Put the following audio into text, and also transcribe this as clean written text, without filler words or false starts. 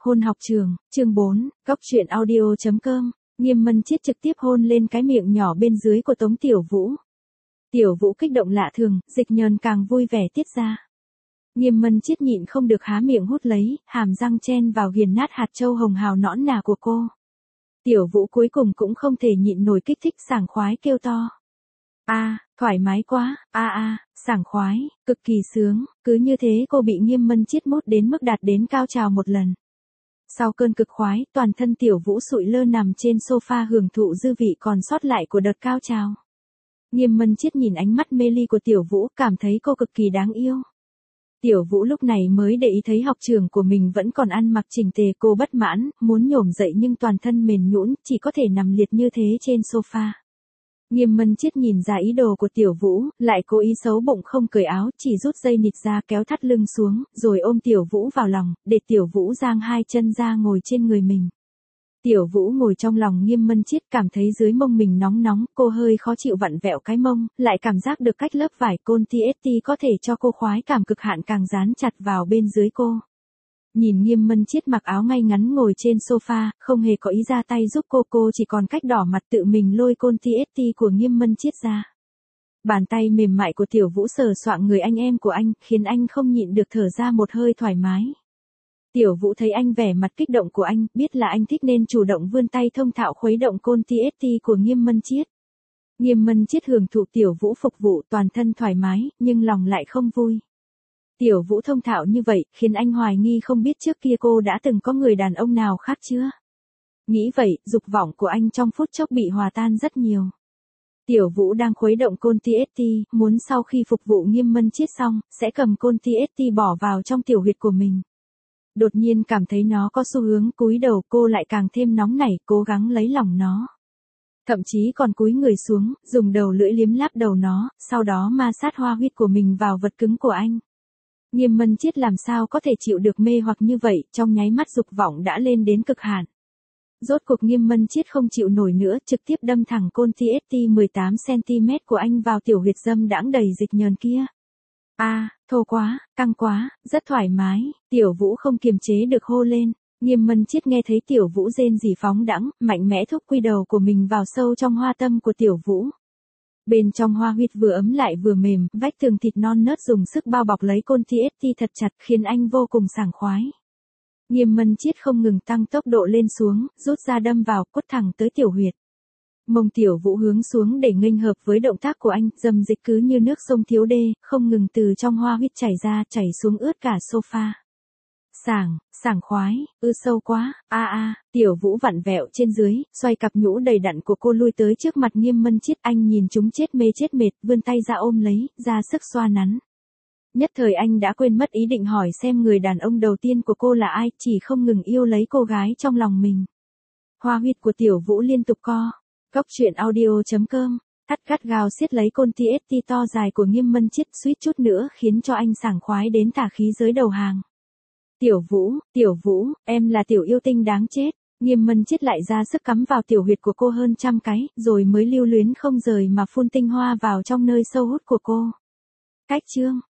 Hôn học trường, chương 4, Góc truyện audio.com, Nghiêm Mân Chiết trực tiếp hôn lên cái miệng nhỏ bên dưới của Tống Tiểu Vũ. Tiểu Vũ kích động lạ thường, Dịch Nhờn càng vui vẻ tiết ra. Nghiêm Mân Chiết nhịn không được há miệng hút lấy, hàm răng chen vào nghiền nát hạt châu hồng hào nõn nà của cô. Tiểu Vũ cuối cùng cũng không thể nhịn nổi kích thích sảng khoái kêu to. Thoải mái quá, sảng khoái, cực kỳ sướng, cứ như thế cô bị Nghiêm Mân Chiết mút đến mức đạt đến cao trào một lần. Sau cơn cực khoái, toàn thân Tiểu Vũ sụi lơ nằm trên sofa hưởng thụ dư vị còn sót lại của đợt cao trào. Nghiêm Mân Chiết nhìn ánh mắt mê ly của Tiểu Vũ, cảm thấy cô cực kỳ đáng yêu. Tiểu Vũ lúc này mới để ý thấy học trường của mình vẫn còn ăn mặc chỉnh tề, cô bất mãn, muốn nhổm dậy nhưng toàn thân mềm nhũn, chỉ có thể nằm liệt như thế trên sofa. Nghiêm Mân Chiết nhìn ra ý đồ của Tiểu Vũ, lại cố ý xấu bụng không cởi áo, chỉ rút dây nịt ra kéo thắt lưng xuống, rồi ôm Tiểu Vũ vào lòng, để Tiểu Vũ giang hai chân ra ngồi trên người mình. Tiểu Vũ ngồi trong lòng Nghiêm Mân Chiết, cảm thấy dưới mông mình nóng nóng, cô hơi khó chịu vặn vẹo cái mông, lại cảm giác được cách lớp vải côn TST có thể cho cô khoái cảm cực hạn càng dán chặt vào bên dưới cô. Nhìn Nghiêm Mân Chiết mặc áo ngay ngắn ngồi trên sofa, không hề có ý ra tay giúp cô chỉ còn cách đỏ mặt tự mình lôi côn TST của Nghiêm Mân Chiết ra. Bàn tay mềm mại của Tiểu Vũ sờ soạng người anh em của anh, khiến anh không nhịn được thở ra một hơi thoải mái. Tiểu Vũ thấy anh vẻ mặt kích động của anh, biết là anh thích nên chủ động vươn tay thông thạo khuấy động côn TST của Nghiêm Mân Chiết. Nghiêm Mân Chiết hưởng thụ Tiểu Vũ phục vụ, toàn thân thoải mái, nhưng lòng lại không vui. Tiểu Vũ thông thạo như vậy, khiến anh hoài nghi không biết trước kia cô đã từng có người đàn ông nào khác chưa. Nghĩ vậy, dục vọng của anh trong phút chốc bị hòa tan rất nhiều. Tiểu Vũ đang khuấy động côn TST, muốn sau khi phục vụ Nghiêm Mân Chiết xong, sẽ cầm côn TST bỏ vào trong tiểu huyệt của mình. Đột nhiên cảm thấy nó có xu hướng cúi đầu, cô lại càng thêm nóng nảy, cố gắng lấy lòng nó. Thậm chí còn cúi người xuống, dùng đầu lưỡi liếm láp đầu nó, sau đó ma sát hoa huyết của mình vào vật cứng của anh. Nghiêm Mân Chiết làm sao có thể chịu được mê hoặc như vậy, trong nháy mắt dục vọng đã lên đến cực hạn. Rốt cuộc Nghiêm Mân Chiết không chịu nổi nữa, trực tiếp đâm thẳng côn TST 18cm của anh vào tiểu huyệt dâm đãng đầy dịch nhờn kia. Thô quá, căng quá, rất thoải mái, Tiểu Vũ không kiềm chế được hô lên. Nghiêm Mân Chiết nghe thấy Tiểu Vũ rên rỉ phóng đãng, mạnh mẽ thúc quy đầu của mình vào sâu trong hoa tâm của Tiểu Vũ. Bên trong hoa huyệt vừa ấm lại vừa mềm, vách tường thịt non nớt dùng sức bao bọc lấy côn TST thật chặt, khiến anh vô cùng sảng khoái. Nghiêm Mân Chiết không ngừng tăng tốc độ lên xuống, rút ra đâm vào, quất thẳng tới tiểu huyệt. Mông Tiểu Vũ hướng xuống để nghênh hợp với động tác của anh, dầm dịch cứ như nước sông thiếu đê, không ngừng từ trong hoa huyệt chảy ra, chảy xuống ướt cả sofa. Sảng khoái, sâu quá, Tiểu Vũ vặn vẹo trên dưới, xoay cặp nhũ đầy đặn của cô lui tới trước mặt Nghiêm Mân Chiết, anh nhìn chúng chết mê chết mệt, vươn tay ra ôm lấy, ra sức xoa nắn. Nhất thời anh đã quên mất ý định hỏi xem người đàn ông đầu tiên của cô là ai, chỉ không ngừng yêu lấy cô gái trong lòng mình. Hoa huyệt của Tiểu Vũ liên tục co. Góc truyện audio.com, gắt gao siết lấy côn TST to dài của Nghiêm Mân Chiết, suýt chút nữa khiến cho anh sảng khoái đến tả khí giới đầu hàng. Tiểu Vũ, em là tiểu yêu tinh đáng chết. Nghiêm Mân Chiết lại ra sức cắm vào tiểu huyệt của cô hơn trăm cái, rồi mới lưu luyến không rời mà phun tinh hoa vào trong nơi sâu hút của cô. Cách chương